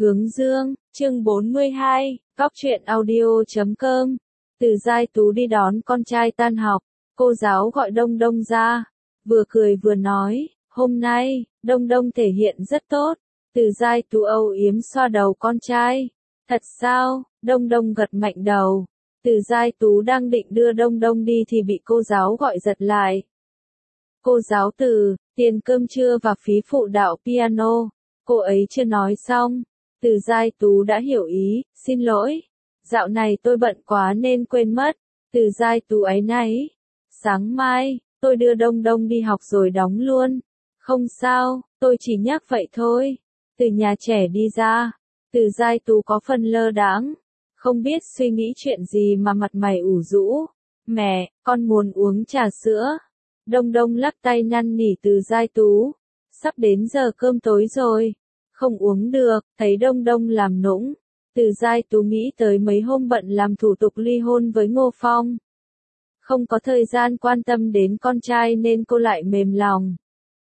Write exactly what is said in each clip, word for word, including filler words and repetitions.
Hướng dương, chương bốn mươi hai, Cóc truyện audio chấm com. Từ Giai Tú đi đón con trai tan học, cô giáo gọi Đông Đông ra, vừa cười vừa nói, hôm nay, Đông Đông thể hiện rất tốt. Từ Giai Tú âu yếm xoa đầu con trai. Thật sao? Đông Đông gật mạnh đầu. Từ Giai Tú đang định đưa Đông Đông đi thì bị cô giáo gọi giật lại. Cô giáo Từ, tiền cơm trưa và phí phụ đạo piano. Cô ấy chưa nói xong. Từ Giai Tú đã hiểu ý, xin lỗi. Dạo này tôi bận quá nên quên mất. Từ Giai Tú áy náy. Sáng mai, tôi đưa Đông Đông đi học rồi đóng luôn. Không sao, tôi chỉ nhắc vậy thôi. Từ nhà trẻ đi ra. Từ Giai Tú có phần lơ đãng, không biết suy nghĩ chuyện gì mà mặt mày ủ rũ. Mẹ, con muốn uống trà sữa. Đông Đông lắc tay năn nỉ Từ Giai Tú. Sắp đến giờ cơm tối rồi. Không uống được, thấy Đông Đông làm nũng. Từ Giai Tú nghĩ tới mấy hôm bận làm thủ tục ly hôn với Ngô Phong. Không có thời gian quan tâm đến con trai nên cô lại mềm lòng.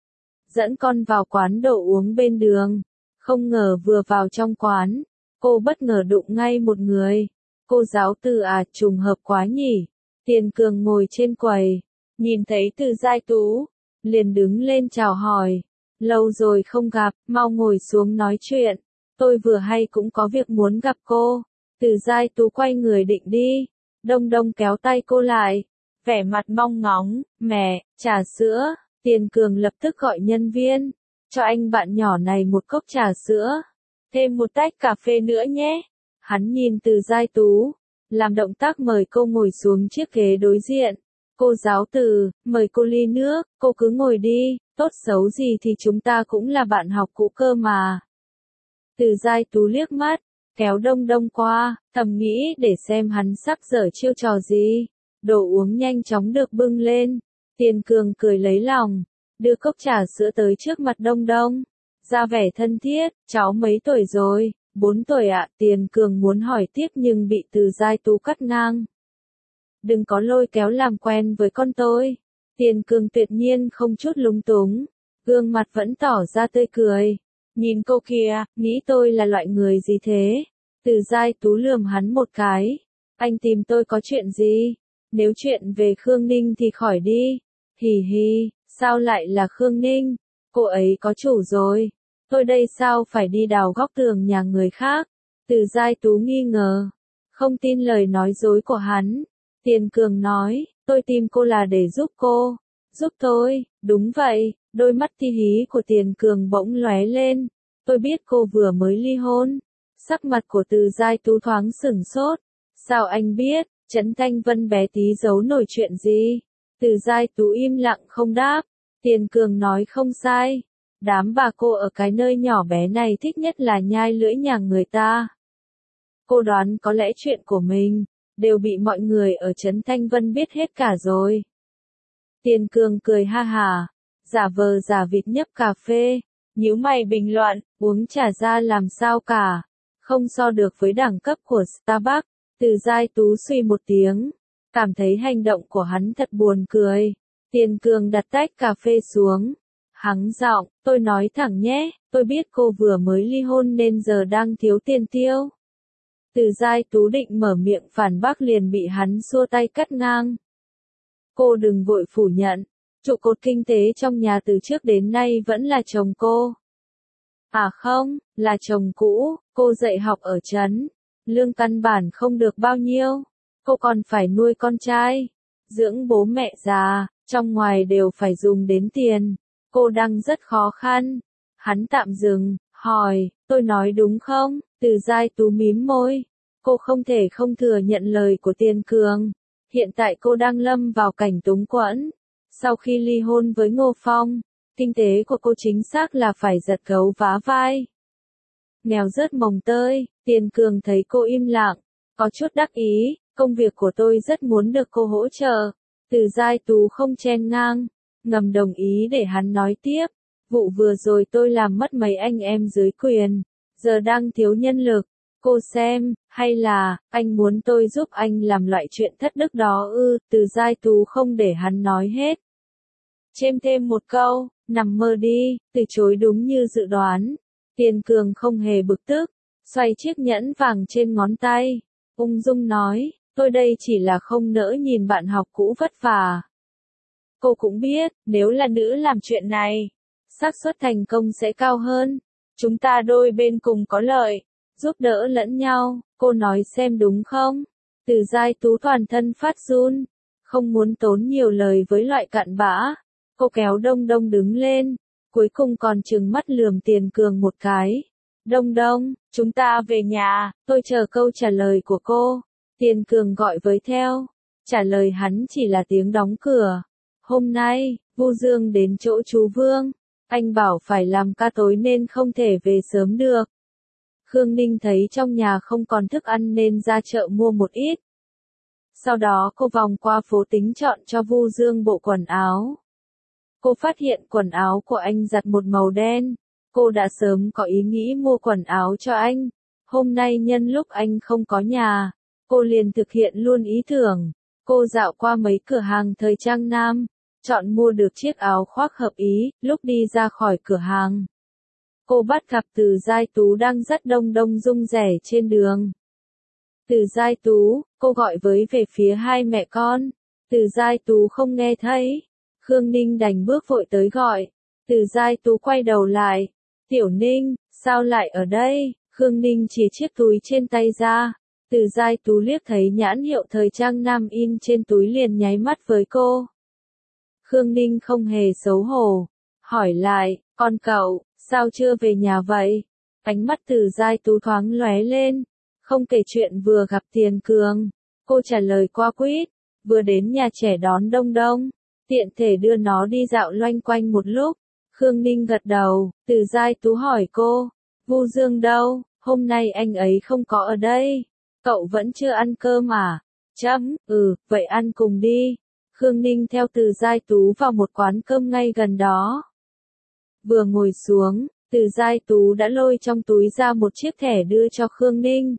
Dẫn con vào quán đồ uống bên đường. Không ngờ vừa vào trong quán, cô bất ngờ đụng ngay một người. Cô giáo Từ à, trùng hợp quá nhỉ. Tiền Cường ngồi trên quầy, nhìn thấy Từ Giai Tú, liền đứng lên chào hỏi. Lâu rồi không gặp, mau ngồi xuống nói chuyện. Tôi vừa hay cũng có việc muốn gặp cô. Từ Giai Tú quay người định đi. Đông Đông kéo tay cô lại. Vẻ mặt mong ngóng, mẹ, trà sữa. Tiền Cường lập tức gọi nhân viên. Cho anh bạn nhỏ này một cốc trà sữa. Thêm một tách cà phê nữa nhé. Hắn nhìn Từ Giai Tú. Làm động tác mời cô ngồi xuống chiếc ghế đối diện. Cô giáo Từ, mời cô ly nước, cô cứ ngồi đi, tốt xấu gì thì chúng ta cũng là bạn học cũ cơ mà. Từ Giai Tú liếc mắt, kéo Đông Đông qua, thầm nghĩ để xem hắn sắp dở chiêu trò gì. Đồ uống nhanh chóng được bưng lên. Tiền Cường cười lấy lòng, đưa cốc trà sữa tới trước mặt Đông Đông. Ra vẻ thân thiết, cháu mấy tuổi rồi? Bốn tuổi ạ. Tiền Cường muốn hỏi tiếp nhưng bị Từ Giai Tú cắt ngang. Đừng có lôi kéo làm quen với con tôi. Tiền Cường tuyệt nhiên không chút lúng túng. Gương mặt vẫn tỏ ra tươi cười. Nhìn cô kìa, nghĩ tôi là loại người gì thế? Từ Giai Tú lườm hắn một cái. Anh tìm tôi có chuyện gì? Nếu chuyện về Khương Ninh thì khỏi đi. Hì hì, sao lại là Khương Ninh? Cô ấy có chủ rồi. Tôi đây sao phải đi đào góc tường nhà người khác? Từ Giai Tú nghi ngờ. Không tin lời nói dối của hắn. Tiền Cường nói, tôi tìm cô là để giúp cô. Giúp tôi, đúng vậy. Đôi mắt ti hí của Tiền Cường bỗng lóe lên. Tôi biết cô vừa mới ly hôn. Sắc mặt của Từ Giai Tú thoáng sửng sốt. Sao anh biết? Trấn Thanh Vân bé tí giấu nổi chuyện gì? Từ Giai Tú im lặng không đáp. Tiền Cường nói không sai. Đám bà cô ở cái nơi nhỏ bé này thích nhất là nhai lưỡi nhà người ta. Cô đoán có lẽ chuyện của mình đều bị mọi người ở Trấn Thanh Vân biết hết cả rồi. Tiền Cường cười ha hả, giả vờ giả vịt nhấp cà phê, nhíu mày bình luận, uống trà ra làm sao cả, không so được với đẳng cấp của Starbucks. Từ Giai Tú suy một tiếng, cảm thấy hành động của hắn thật buồn cười. Tiền Cường đặt tách cà phê xuống, hắng giọng, tôi nói thẳng nhé, tôi biết cô vừa mới ly hôn nên giờ đang thiếu tiền tiêu. Từ Giai Tú định mở miệng phản bác liền bị hắn xua tay cắt ngang. Cô đừng vội phủ nhận, trụ cột kinh tế trong nhà từ trước đến nay vẫn là chồng cô. À không, là chồng cũ, cô dạy học ở trấn, lương căn bản không được bao nhiêu, cô còn phải nuôi con trai, dưỡng bố mẹ già, trong ngoài đều phải dùng đến tiền, cô đang rất khó khăn. Hắn tạm dừng, hỏi, tôi nói đúng không? Từ Giai Tú mím môi, cô không thể không thừa nhận lời của Tiền Cường. Hiện tại cô đang lâm vào cảnh túng quẫn. Sau khi ly hôn với Ngô Phong, kinh tế của cô chính xác là phải giật gấu vá vai. Nghèo rớt mồng tơi. Tiền Cường thấy cô im lặng, có chút đắc ý, công việc của tôi rất muốn được cô hỗ trợ. Từ Giai Tú không chen ngang, ngầm đồng ý để hắn nói tiếp. Vụ vừa rồi tôi làm mất mấy anh em dưới quyền, giờ đang thiếu nhân lực. Cô xem, hay là, anh muốn tôi giúp anh làm loại chuyện thất đức đó ư? Từ Giai Tú không để hắn nói hết. Chêm thêm một câu, nằm mơ đi, từ chối đúng như dự đoán. Tiền Cường không hề bực tức, xoay chiếc nhẫn vàng trên ngón tay, ung dung nói, tôi đây chỉ là không nỡ nhìn bạn học cũ vất vả. Cô cũng biết, nếu là nữ làm chuyện này, xác suất thành công sẽ cao hơn. Chúng ta đôi bên cùng có lợi, giúp đỡ lẫn nhau, cô nói xem đúng không? Từ Giai Tú toàn thân phát run, không muốn tốn nhiều lời với loại cặn bã. Cô kéo Đông Đông đứng lên, cuối cùng còn trừng mắt lườm Tiền Cường một cái. Đông Đông, chúng ta về nhà, tôi chờ câu trả lời của cô. Tiền Cường gọi với theo, trả lời hắn chỉ là tiếng đóng cửa. Hôm nay, Vu Dương đến chỗ chú Vương, anh bảo phải làm ca tối nên không thể về sớm được. Khương Ninh thấy trong nhà không còn thức ăn nên ra chợ mua một ít. Sau đó cô vòng qua phố tính chọn cho Vu Dương bộ quần áo. Cô phát hiện quần áo của anh giặt một màu đen. Cô đã sớm có ý nghĩ mua quần áo cho anh. Hôm nay nhân lúc anh không có nhà, cô liền thực hiện luôn ý tưởng. Cô dạo qua mấy cửa hàng thời trang nam, chọn mua được chiếc áo khoác hợp ý. Lúc đi ra khỏi cửa hàng, cô bắt gặp Từ Giai Tú đang dắt Đông Đông rung rẻ trên đường. Từ Giai Tú, cô gọi với về phía hai mẹ con. Từ Giai Tú không nghe thấy. Khương Ninh đành bước vội tới gọi. Từ Giai Tú quay đầu lại. Tiểu Ninh, sao lại ở đây? Khương Ninh chỉ chiếc túi trên tay ra. Từ Giai Tú liếc thấy nhãn hiệu thời trang nam in trên túi liền nháy mắt với cô. Khương Ninh không hề xấu hổ. Hỏi lại, con cậu, sao chưa về nhà vậy? Ánh mắt Từ Giai Tú thoáng lóe lên. Không kể chuyện vừa gặp Tiền Cường. Cô trả lời qua quýt. Vừa đến nhà trẻ đón Đông Đông. Tiện thể đưa nó đi dạo loanh quanh một lúc. Khương Ninh gật đầu. Từ Giai Tú hỏi cô. Vu Dương đâu? Hôm nay anh ấy không có ở đây. Cậu vẫn chưa ăn cơm à? Chấm, ừ, vậy ăn cùng đi. Khương Ninh theo Từ Giai Tú vào một quán cơm ngay gần đó. Vừa ngồi xuống, Từ Giai Tú đã lôi trong túi ra một chiếc thẻ đưa cho Khương Ninh.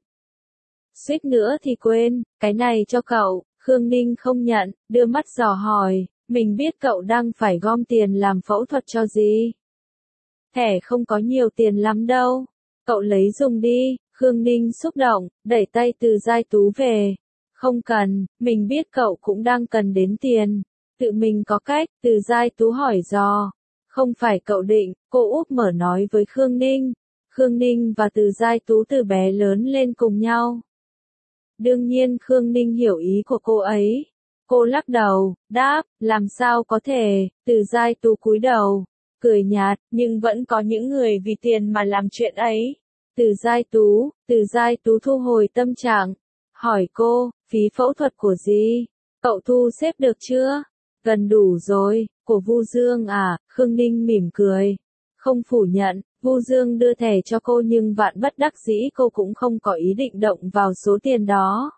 Suýt nữa thì quên, cái này cho cậu. Khương Ninh không nhận, đưa mắt dò hỏi, mình biết cậu đang phải gom tiền làm phẫu thuật cho gì. Thẻ không có nhiều tiền lắm đâu. Cậu lấy dùng đi. Khương Ninh xúc động, đẩy tay Từ Giai Tú về. Không cần, mình biết cậu cũng đang cần đến tiền. Tự mình có cách. Từ Giai Tú hỏi dò. Không phải cậu định, cô úp mở nói với Khương Ninh. Khương Ninh và Từ Giai Tú từ bé lớn lên cùng nhau. Đương nhiên Khương Ninh hiểu ý của cô ấy. Cô lắc đầu, đáp, làm sao có thể. Từ Giai Tú cúi đầu, cười nhạt, nhưng vẫn có những người vì tiền mà làm chuyện ấy. Từ Giai Tú, Từ Giai Tú thu hồi tâm trạng, hỏi cô, phí phẫu thuật của gì? Cậu thu xếp được chưa? Gần đủ rồi, của Vu Dương à? Khương Ninh mỉm cười, không phủ nhận. Vu Dương đưa thẻ cho cô nhưng vạn bất đắc dĩ cô cũng không có ý định động vào số tiền đó.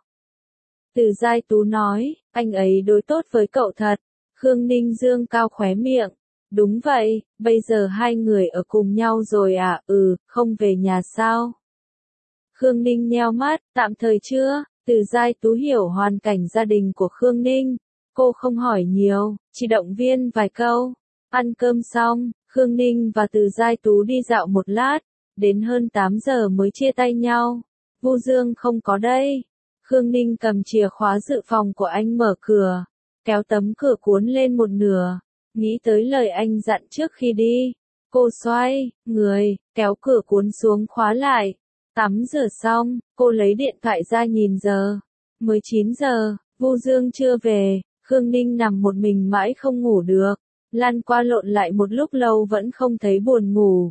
Từ Giai Tú nói, anh ấy đối tốt với cậu thật. Khương Ninh dương cao khóe miệng. Đúng vậy, bây giờ hai người ở cùng nhau rồi à? Ừ, không về nhà sao? Khương Ninh nheo mắt, tạm thời chưa. Từ Giai Tú hiểu hoàn cảnh gia đình của Khương Ninh. Cô không hỏi nhiều, chỉ động viên vài câu. Ăn cơm xong, Khương Ninh và Từ Giai Tú đi dạo một lát, đến hơn tám giờ mới chia tay nhau. Vu Dương không có đây. Khương Ninh cầm chìa khóa dự phòng của anh mở cửa, kéo tấm cửa cuốn lên một nửa, nghĩ tới lời anh dặn trước khi đi. Cô xoay người, kéo cửa cuốn xuống khóa lại. Tắm rửa xong, cô lấy điện thoại ra nhìn giờ. Mới chín giờ, Vu Dương chưa về, Khương Ninh nằm một mình mãi không ngủ được. Lăn qua lộn lại một lúc lâu vẫn không thấy buồn ngủ.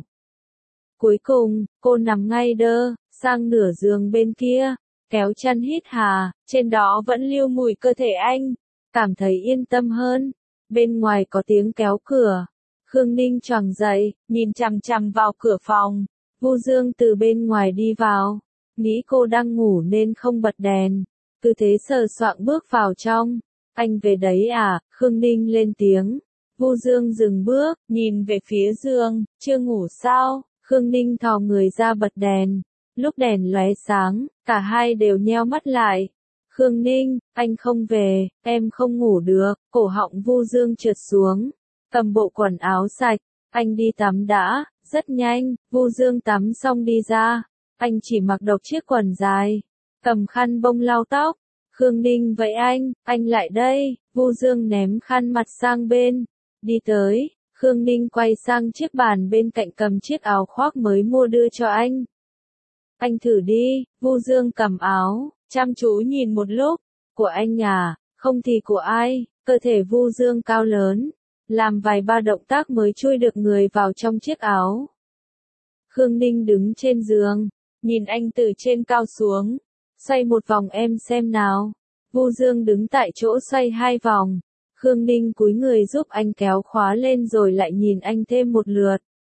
Cuối cùng, cô nằm ngay đơ, sang nửa giường bên kia, kéo chăn hít hà, trên đó vẫn lưu mùi cơ thể anh. Cảm thấy yên tâm hơn. Bên ngoài có tiếng kéo cửa. Khương Ninh choàng dậy, nhìn chằm chằm vào cửa phòng. Vu Dương từ bên ngoài đi vào. Nghĩ cô đang ngủ nên không bật đèn. Cứ thế sờ soạng bước vào trong. Anh về đấy à? Khương Ninh lên tiếng. Vu Dương dừng bước, nhìn về phía giường, chưa ngủ sao? Khương Ninh thò người ra bật đèn. Lúc đèn lóe sáng, cả hai đều nheo mắt lại. Khương Ninh, anh không về, em không ngủ được. Cổ họng Vu Dương trượt xuống, cầm bộ quần áo sạch, anh đi tắm đã. Rất nhanh, Vu Dương tắm xong đi ra. Anh chỉ mặc độc chiếc quần dài, cầm khăn bông lau tóc. Khương Ninh vậy anh, anh lại đây. Vu Dương ném khăn mặt sang bên, đi tới. Khương Ninh quay sang chiếc bàn bên cạnh cầm chiếc áo khoác mới mua đưa cho anh. Anh thử đi. Vu Dương cầm áo, chăm chú nhìn một lúc. Của anh à, không thì của ai? Cơ thể Vu Dương cao lớn, làm vài ba động tác mới chui được người vào trong chiếc áo. Khương Ninh đứng trên giường, nhìn anh từ trên cao xuống. Xoay một vòng em xem nào. Vu Dương đứng tại chỗ xoay hai vòng. Khương Ninh cúi người giúp anh kéo khóa lên rồi lại nhìn anh thêm một lượt.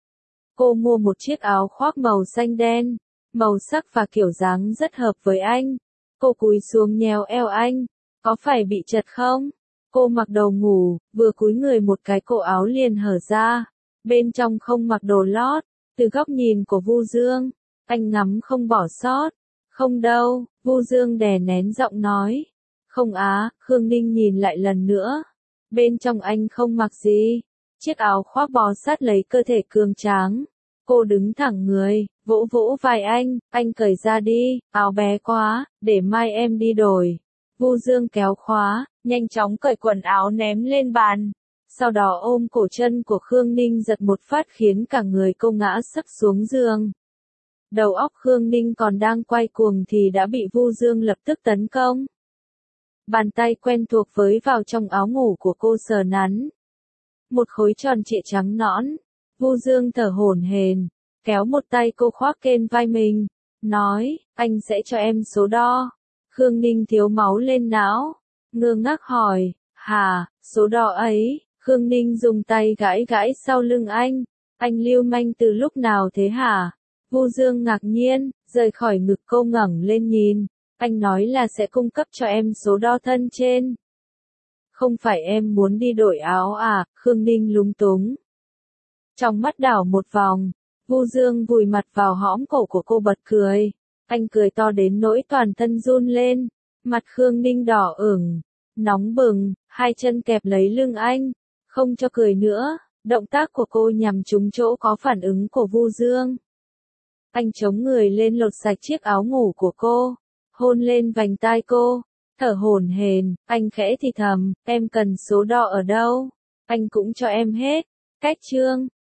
Cô mua một chiếc áo khoác màu xanh đen, màu sắc và kiểu dáng rất hợp với anh. Cô cúi xuống nhéo eo anh. Có phải bị chật không? Cô mặc đồ ngủ, vừa cúi người một cái cổ áo liền hở ra. Bên trong không mặc đồ lót. Từ góc nhìn của Vu Dương, anh ngắm không bỏ sót. Không đâu, Vu Dương đè nén giọng nói. Không á. Khương Ninh nhìn lại lần nữa. Bên trong anh không mặc gì. Chiếc áo khoác bó sát lấy cơ thể cường tráng. Cô đứng thẳng người, vỗ vỗ vai anh. Anh cởi ra đi, áo bé quá, để mai em đi đổi. Vu Dương kéo khóa, nhanh chóng cởi quần áo ném lên bàn. Sau đó ôm cổ chân của Khương Ninh giật một phát khiến cả người cô ngã sấp xuống giường. Đầu óc Khương Ninh còn đang quay cuồng thì đã bị Vu Dương lập tức tấn công. Bàn tay quen thuộc với vào trong áo ngủ của cô sờ nắn. Một khối tròn trịa trắng nõn. Vu Dương thở hổn hển, kéo một tay cô khoác lên vai mình, nói, anh sẽ cho em số đo. Khương Ninh thiếu máu lên não, ngơ ngác hỏi, hả, số đo ấy? Khương Ninh dùng tay gãi gãi sau lưng anh, anh lưu manh từ lúc nào thế hả? Vu Dương ngạc nhiên, rời khỏi ngực cô ngẩng lên nhìn, anh nói là sẽ cung cấp cho em số đo thân trên. Không phải em muốn đi đổi áo à? Khương Ninh lúng túng. Trong mắt đảo một vòng, Vu Dương vùi mặt vào hõm cổ của cô bật cười. Anh cười to đến nỗi toàn thân run lên, mặt Khương Ninh đỏ ửng, nóng bừng, hai chân kẹp lấy lưng anh, không cho cười nữa. Động tác của cô nhằm trúng chỗ có phản ứng của Vu Dương. Anh chống người lên lột sạch chiếc áo ngủ của cô, hôn lên vành tai cô, thở hổn hển, anh khẽ thì thầm, em cần số đo ở đâu? Anh cũng cho em hết. Cách chương